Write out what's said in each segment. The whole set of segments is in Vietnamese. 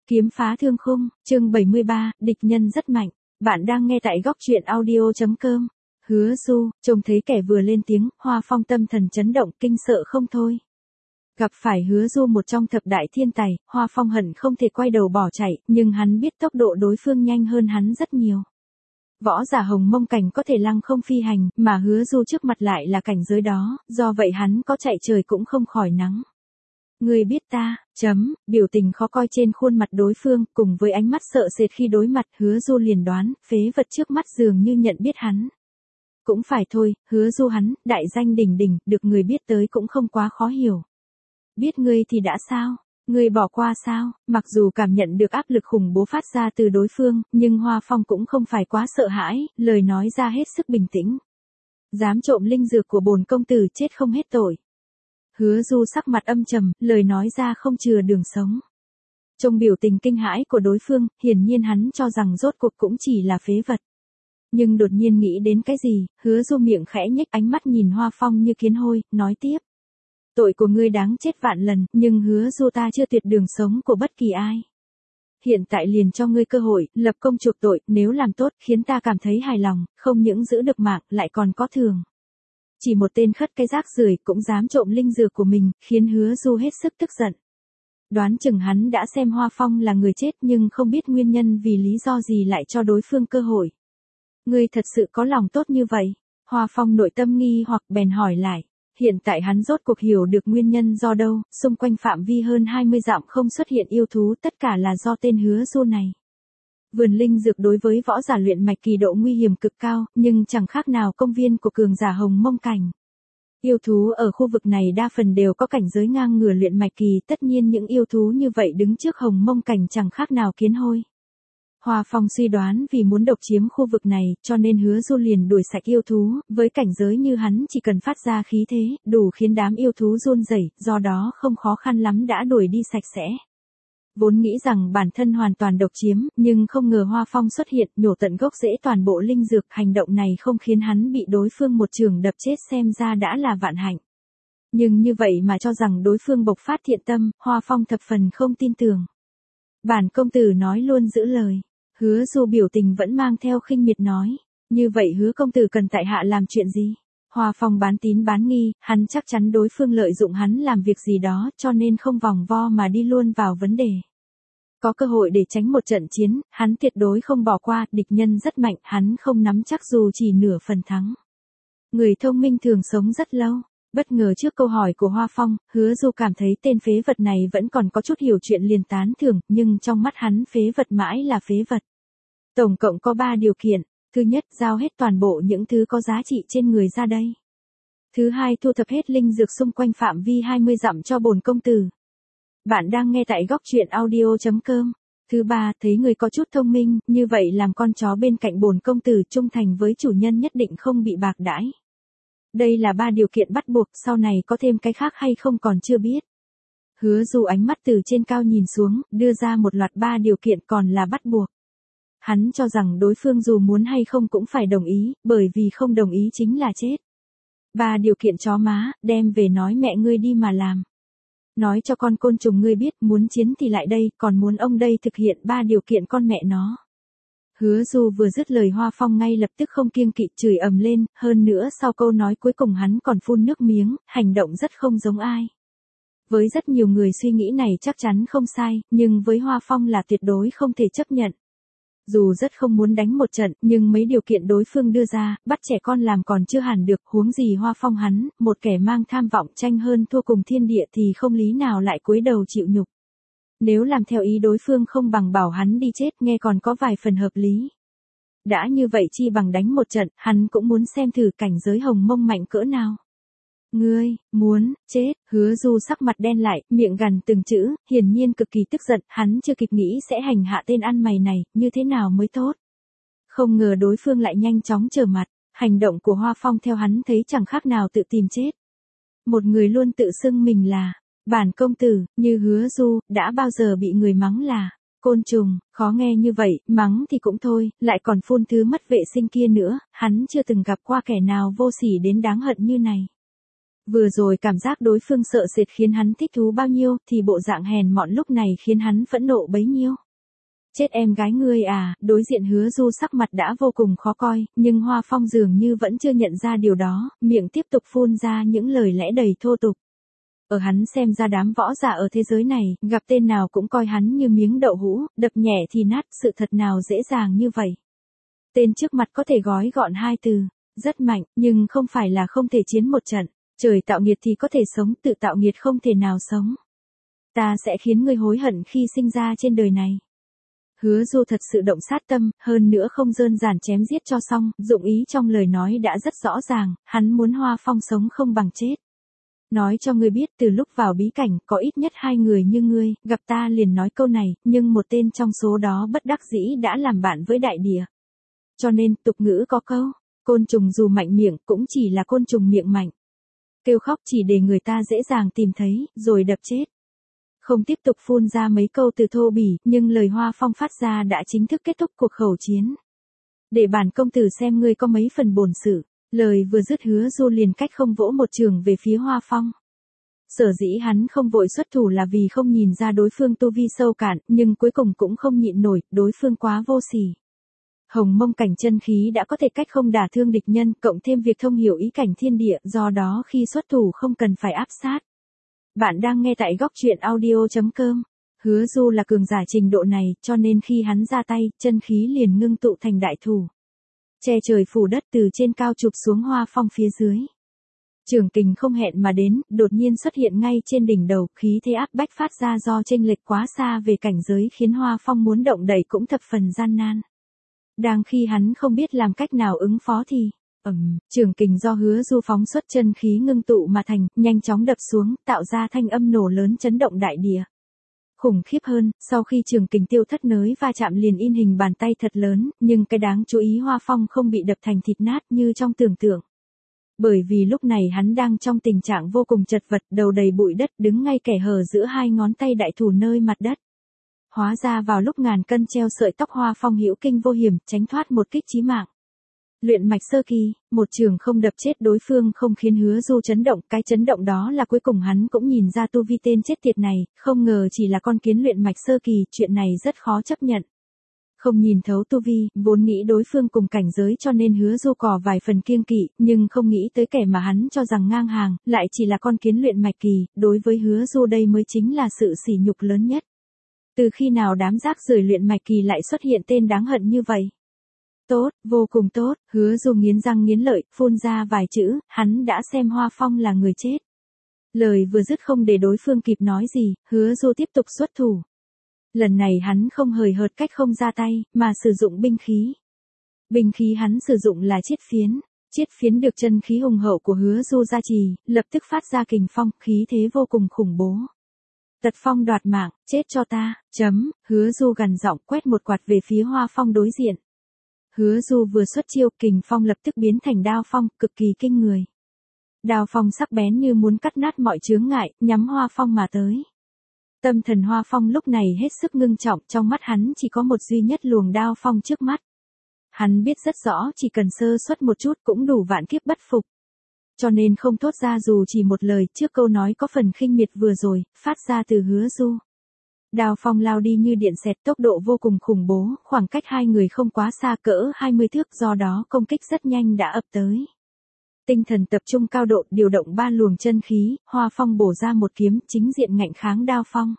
Kiếm phá thương khung, chương 73, địch nhân rất mạnh. Bạn đang nghe tại góc truyện audio.com. Hứa Du, trông thấy kẻ vừa lên tiếng, Hoa Phong tâm thần chấn động, kinh sợ không thôi. Gặp phải Hứa Du một trong thập đại thiên tài, Hoa Phong hận không thể quay đầu bỏ chạy, nhưng hắn biết tốc độ đối phương nhanh hơn hắn rất nhiều. Võ giả Hồng Mông cảnh có thể lăng không phi hành, mà Hứa Du trước mặt lại là cảnh giới đó, do vậy hắn có chạy trời cũng không khỏi nắng. Ngươi biết ta, biểu tình khó coi trên khuôn mặt đối phương, cùng với ánh mắt sợ sệt khi đối mặt, Hứa Du liền đoán, phế vật trước mắt dường như nhận biết hắn. Cũng phải thôi, Hứa Du hắn, đại danh đỉnh đỉnh, được người biết tới cũng không quá khó hiểu. Biết ngươi thì đã sao? Ngươi bỏ qua sao? Mặc dù cảm nhận được áp lực khủng bố phát ra từ đối phương, nhưng Hoa Phong cũng không phải quá sợ hãi, lời nói ra hết sức bình tĩnh. Dám trộm linh dược của bổn công tử chết không hết tội. Hứa Du sắc mặt âm trầm, lời nói ra không chừa đường sống. Trong biểu tình kinh hãi của đối phương, hiển nhiên hắn cho rằng rốt cuộc cũng chỉ là phế vật. Nhưng đột nhiên nghĩ đến cái gì, Hứa Du miệng khẽ nhếch, ánh mắt nhìn Hoa Phong như kiến hôi, nói tiếp. Tội của ngươi đáng chết vạn lần, nhưng Hứa Du ta chưa tuyệt đường sống của bất kỳ ai. Hiện tại liền cho ngươi cơ hội, lập công chuộc tội, nếu làm tốt, khiến ta cảm thấy hài lòng, không những giữ được mạng, lại còn có thưởng. Chỉ một tên khất cái rác rưởi cũng dám trộm linh dược của mình, khiến Hứa Du hết sức tức giận. Đoán chừng hắn đã xem Hoa Phong là người chết nhưng không biết nguyên nhân vì lý do gì lại cho đối phương cơ hội. Ngươi thật sự có lòng tốt như vậy? Hoa Phong nội tâm nghi hoặc bèn hỏi lại. Hiện tại hắn rốt cuộc hiểu được nguyên nhân do đâu, xung quanh phạm vi hơn 20 dặm không xuất hiện yêu thú, tất cả là do tên Hứa Du này. Vườn linh dược đối với võ giả luyện mạch kỳ độ nguy hiểm cực cao, nhưng chẳng khác nào công viên của cường giả Hồng Mông cảnh. Yêu thú ở khu vực này đa phần đều có cảnh giới ngang ngửa luyện mạch kỳ, tất nhiên những yêu thú như vậy đứng trước Hồng Mông cảnh chẳng khác nào kiến hôi. Hoa Phong suy đoán vì muốn độc chiếm khu vực này, cho nên Hứa Du liền đuổi sạch yêu thú, với cảnh giới như hắn chỉ cần phát ra khí thế, đủ khiến đám yêu thú run rẩy, do đó không khó khăn lắm đã đuổi đi sạch sẽ. Vốn nghĩ rằng bản thân hoàn toàn độc chiếm, nhưng không ngờ Hoa Phong xuất hiện, nhổ tận gốc rễ toàn bộ linh dược, hành động này không khiến hắn bị đối phương một chưởng đập chết, xem ra đã là vạn hạnh. Nhưng như vậy mà cho rằng đối phương bộc phát thiện tâm, Hoa Phong thập phần không tin tưởng. Bản công tử nói luôn giữ lời. Hứa Du biểu tình vẫn mang theo khinh miệt nói. Như vậy Hứa công tử cần tại hạ làm chuyện gì? Hoa Phong bán tín bán nghi, hắn chắc chắn đối phương lợi dụng hắn làm việc gì đó, cho nên không vòng vo mà đi luôn vào vấn đề. Có cơ hội để tránh một trận chiến, hắn tuyệt đối không bỏ qua, địch nhân rất mạnh, hắn không nắm chắc dù chỉ nửa phần thắng. Người thông minh thường sống rất lâu. Bất ngờ trước câu hỏi của Hoa Phong, Hứa Du cảm thấy tên phế vật này vẫn còn có chút hiểu chuyện, liền tán thưởng, nhưng trong mắt hắn phế vật mãi là phế vật. Tổng cộng có 3 điều kiện. Thứ nhất, giao hết toàn bộ những thứ có giá trị trên người ra đây. Thứ hai, thu thập hết linh dược xung quanh phạm vi 20 dặm cho bổn công tử. Bạn đang nghe tại góc truyện audio.com. Thứ ba, thấy người có chút thông minh, như vậy làm con chó bên cạnh bổn công tử, trung thành với chủ nhân nhất định không bị bạc đãi. Đây là 3 điều kiện bắt buộc, sau này có thêm cái khác hay không còn chưa biết. Hứa Du ánh mắt từ trên cao nhìn xuống, đưa ra một loạt 3 điều kiện còn là bắt buộc. Hắn cho rằng đối phương dù muốn hay không cũng phải đồng ý, bởi vì không đồng ý chính là chết. 3 điều kiện chó má, đem về nói mẹ ngươi đi mà làm. Nói cho con côn trùng ngươi biết, muốn chiến thì lại đây, còn muốn ông đây thực hiện 3 điều kiện con mẹ nó. Hứa Du vừa dứt lời, Hoa Phong ngay lập tức không kiêng kỵ chửi ầm lên, hơn nữa sau câu nói cuối cùng hắn còn phun nước miếng, hành động rất không giống ai. Với rất nhiều người suy nghĩ này chắc chắn không sai, nhưng với Hoa Phong là tuyệt đối không thể chấp nhận. Dù rất không muốn đánh một trận, nhưng mấy điều kiện đối phương đưa ra, bắt trẻ con làm còn chưa hẳn được, huống gì Hoa Phong hắn, một kẻ mang tham vọng tranh hơn thua cùng thiên địa thì không lý nào lại cúi đầu chịu nhục. Nếu làm theo ý đối phương không bằng bảo hắn đi chết, nghe còn có vài phần hợp lý. Đã như vậy chi bằng đánh một trận, hắn cũng muốn xem thử cảnh giới Hồng Mông mạnh cỡ nào. Ngươi, muốn, chết, Hứa Du sắc mặt đen lại, miệng gằn từng chữ, hiển nhiên cực kỳ tức giận, hắn chưa kịp nghĩ sẽ hành hạ tên ăn mày này, như thế nào mới tốt. Không ngờ đối phương lại nhanh chóng trở mặt, hành động của Hoa Phong theo hắn thấy chẳng khác nào tự tìm chết. Một người luôn tự xưng mình là bản công tử, như Hứa Du, đã bao giờ bị người mắng là côn trùng, khó nghe như vậy, mắng thì cũng thôi, lại còn phun thứ mất vệ sinh kia nữa, hắn chưa từng gặp qua kẻ nào vô sỉ đến đáng hận như này. Vừa rồi cảm giác đối phương sợ sệt khiến hắn thích thú bao nhiêu thì bộ dạng hèn mọn lúc này khiến hắn phẫn nộ bấy nhiêu. Chết em gái ngươi à, đối diện Hứa Du sắc mặt đã vô cùng khó coi, nhưng Hoa Phong dường như vẫn chưa nhận ra điều đó, miệng tiếp tục phun ra những lời lẽ đầy thô tục. Ở hắn xem ra đám võ giả ở thế giới này, gặp tên nào cũng coi hắn như miếng đậu hũ, đập nhẹ thì nát, sự thật nào dễ dàng như vậy. Tên trước mặt có thể gói gọn hai từ, rất mạnh, nhưng không phải là không thể chiến một trận. Trời tạo nghiệt thì có thể sống, tự tạo nghiệt không thể nào sống. Ta sẽ khiến ngươi hối hận khi sinh ra trên đời này. Hứa Du thật sự động sát tâm, hơn nữa không đơn giản chém giết cho xong, dụng ý trong lời nói đã rất rõ ràng, hắn muốn Hoa Phong sống không bằng chết. Nói cho ngươi biết từ lúc vào bí cảnh có ít nhất 2 người như ngươi, gặp ta liền nói câu này, nhưng một tên trong số đó bất đắc dĩ đã làm bạn với đại địa. Cho nên tục ngữ có câu, côn trùng dù mạnh miệng cũng chỉ là côn trùng miệng mạnh. Kêu khóc chỉ để người ta dễ dàng tìm thấy, rồi đập chết. Không tiếp tục phun ra mấy câu từ thô bỉ, nhưng lời Hoa Phong phát ra đã chính thức kết thúc cuộc khẩu chiến. Để bản công tử xem ngươi có mấy phần bổn sự. Lời vừa dứt Hứa Du liền cách không vỗ một trường về phía Hoa Phong. Sở dĩ hắn không vội xuất thủ là vì không nhìn ra đối phương tu vi sâu cạn, nhưng cuối cùng cũng không nhịn nổi, đối phương quá vô sỉ. Hồng mông cảnh chân khí đã có thể cách không đả thương địch nhân, cộng thêm việc thông hiểu ý cảnh thiên địa, do đó khi xuất thủ không cần phải áp sát. Bạn đang nghe tại góc truyện audio.com. Hứa Du là cường giả trình độ này, cho nên khi hắn ra tay, chân khí liền ngưng tụ thành đại thủ. Che trời phủ đất từ trên cao chụp xuống Hoa Phong phía dưới. Trường kình không hẹn mà đến, đột nhiên xuất hiện ngay trên đỉnh đầu, khí thế áp bách phát ra do chênh lệch quá xa về cảnh giới khiến Hoa Phong muốn động đẩy cũng thập phần gian nan. Đang khi hắn không biết làm cách nào ứng phó thì, trường kình do Hứa Du phóng xuất chân khí ngưng tụ mà thành, nhanh chóng đập xuống, tạo ra thanh âm nổ lớn chấn động đại địa. Khủng khiếp hơn, sau khi trường kình tiêu thất nới va chạm liền in hình bàn tay thật lớn, nhưng cái đáng chú ý Hoa Phong không bị đập thành thịt nát như trong tưởng tượng. Bởi vì lúc này hắn đang trong tình trạng vô cùng chật vật, đầu đầy bụi đất, đứng ngay kẻ hở giữa hai ngón tay đại thủ nơi mặt đất. Hóa ra vào lúc ngàn cân treo sợi tóc Hoa Phong hữu kinh vô hiểm, tránh thoát một kích chí mạng. Luyện mạch sơ kỳ, một trường không đập chết đối phương không khiến Hứa Du chấn động, cái chấn động đó là cuối cùng hắn cũng nhìn ra tu vi tên chết tiệt này, không ngờ chỉ là con kiến luyện mạch sơ kỳ, chuyện này rất khó chấp nhận. Không nhìn thấu tu vi, vốn nghĩ đối phương cùng cảnh giới cho nên Hứa Du có vài phần kiêng kỵ, nhưng không nghĩ tới kẻ mà hắn cho rằng ngang hàng, lại chỉ là con kiến luyện mạch kỳ, đối với Hứa Du đây mới chính là sự sỉ nhục lớn nhất. Từ khi nào đám rác rưởi luyện mạch kỳ lại xuất hiện tên đáng hận như vậy? Tốt, vô cùng tốt, Hứa Du nghiến răng nghiến lợi, phun ra vài chữ, hắn đã xem Hoa Phong là người chết. Lời vừa dứt không để đối phương kịp nói gì, Hứa Du tiếp tục xuất thủ. Lần này hắn không hời hợt cách không ra tay, mà sử dụng binh khí. Binh khí hắn sử dụng là chiết phiến. Chiết phiến được chân khí hùng hậu của Hứa Du gia trì, lập tức phát ra kình phong, khí thế vô cùng khủng bố. Tật phong đoạt mạng, chết cho ta, Hứa Du gằn giọng quét một quạt về phía Hoa Phong đối diện. Hứa Du vừa xuất chiêu, kình phong lập tức biến thành đao phong, cực kỳ kinh người. Đao phong sắc bén như muốn cắt nát mọi chướng ngại, nhắm Hoa Phong mà tới. Tâm thần Hoa Phong lúc này hết sức ngưng trọng, trong mắt hắn chỉ có một duy nhất luồng đao phong trước mắt. Hắn biết rất rõ chỉ cần sơ suất một chút cũng đủ vạn kiếp bất phục. Cho nên không thốt ra dù chỉ một lời trước câu nói có phần khinh miệt vừa rồi, phát ra từ Hứa Du. Đao phong lao đi như điện xẹt, tốc độ vô cùng khủng bố, khoảng cách hai người không quá xa, cỡ 20 thước, do đó công kích rất nhanh đã ập tới. Tinh thần tập trung cao độ, điều động 3 luồng chân khí, Hoa Phong bổ ra một kiếm, chính diện ngạnh kháng đao phong.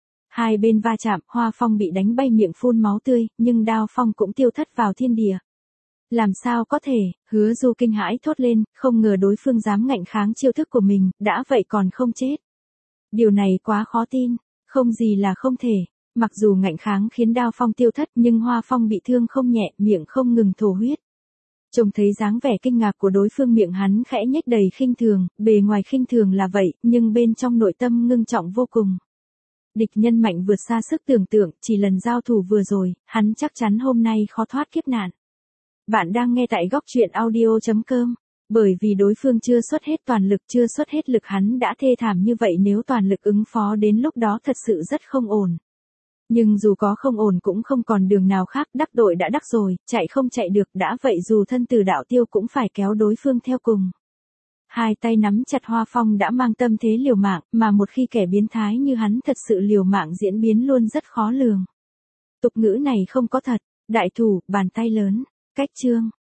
Hai bên va chạm, Hoa Phong bị đánh bay miệng phun máu tươi, nhưng đao phong cũng tiêu thất vào thiên địa. Làm sao có thể, Hứa Du kinh hãi thốt lên, không ngờ đối phương dám ngạnh kháng chiêu thức của mình, đã vậy còn không chết. Điều này quá khó tin, không gì là không thể. Mặc dù ngạnh kháng khiến đao phong tiêu thất, nhưng Hoa Phong bị thương không nhẹ, miệng không ngừng thổ huyết. Trông thấy dáng vẻ kinh ngạc của đối phương, miệng hắn khẽ nhếch đầy khinh thường, bề ngoài khinh thường là vậy, nhưng bên trong nội tâm ngưng trọng vô cùng. Địch nhân mạnh vượt xa sức tưởng tượng, chỉ lần giao thủ vừa rồi, hắn chắc chắn hôm nay khó thoát kiếp nạn. Bạn đang nghe tại góc truyện audio.com. Bởi vì đối phương chưa xuất hết toàn lực, chưa xuất hết lực, hắn đã thê thảm như vậy, nếu toàn lực ứng phó đến lúc đó thật sự rất không ổn. Nhưng dù có không ổn cũng không còn đường nào khác, đắc tội đã đắc rồi, chạy không chạy được, đã vậy dù thân tử đạo tiêu cũng phải kéo đối phương theo cùng. Hai tay nắm chặt Hoa Phong đã mang tâm thế liều mạng, mà một khi kẻ biến thái như hắn thật sự liều mạng diễn biến luôn rất khó lường. Tục ngữ này không có thật, đại thủ, bàn tay lớn, cách chương.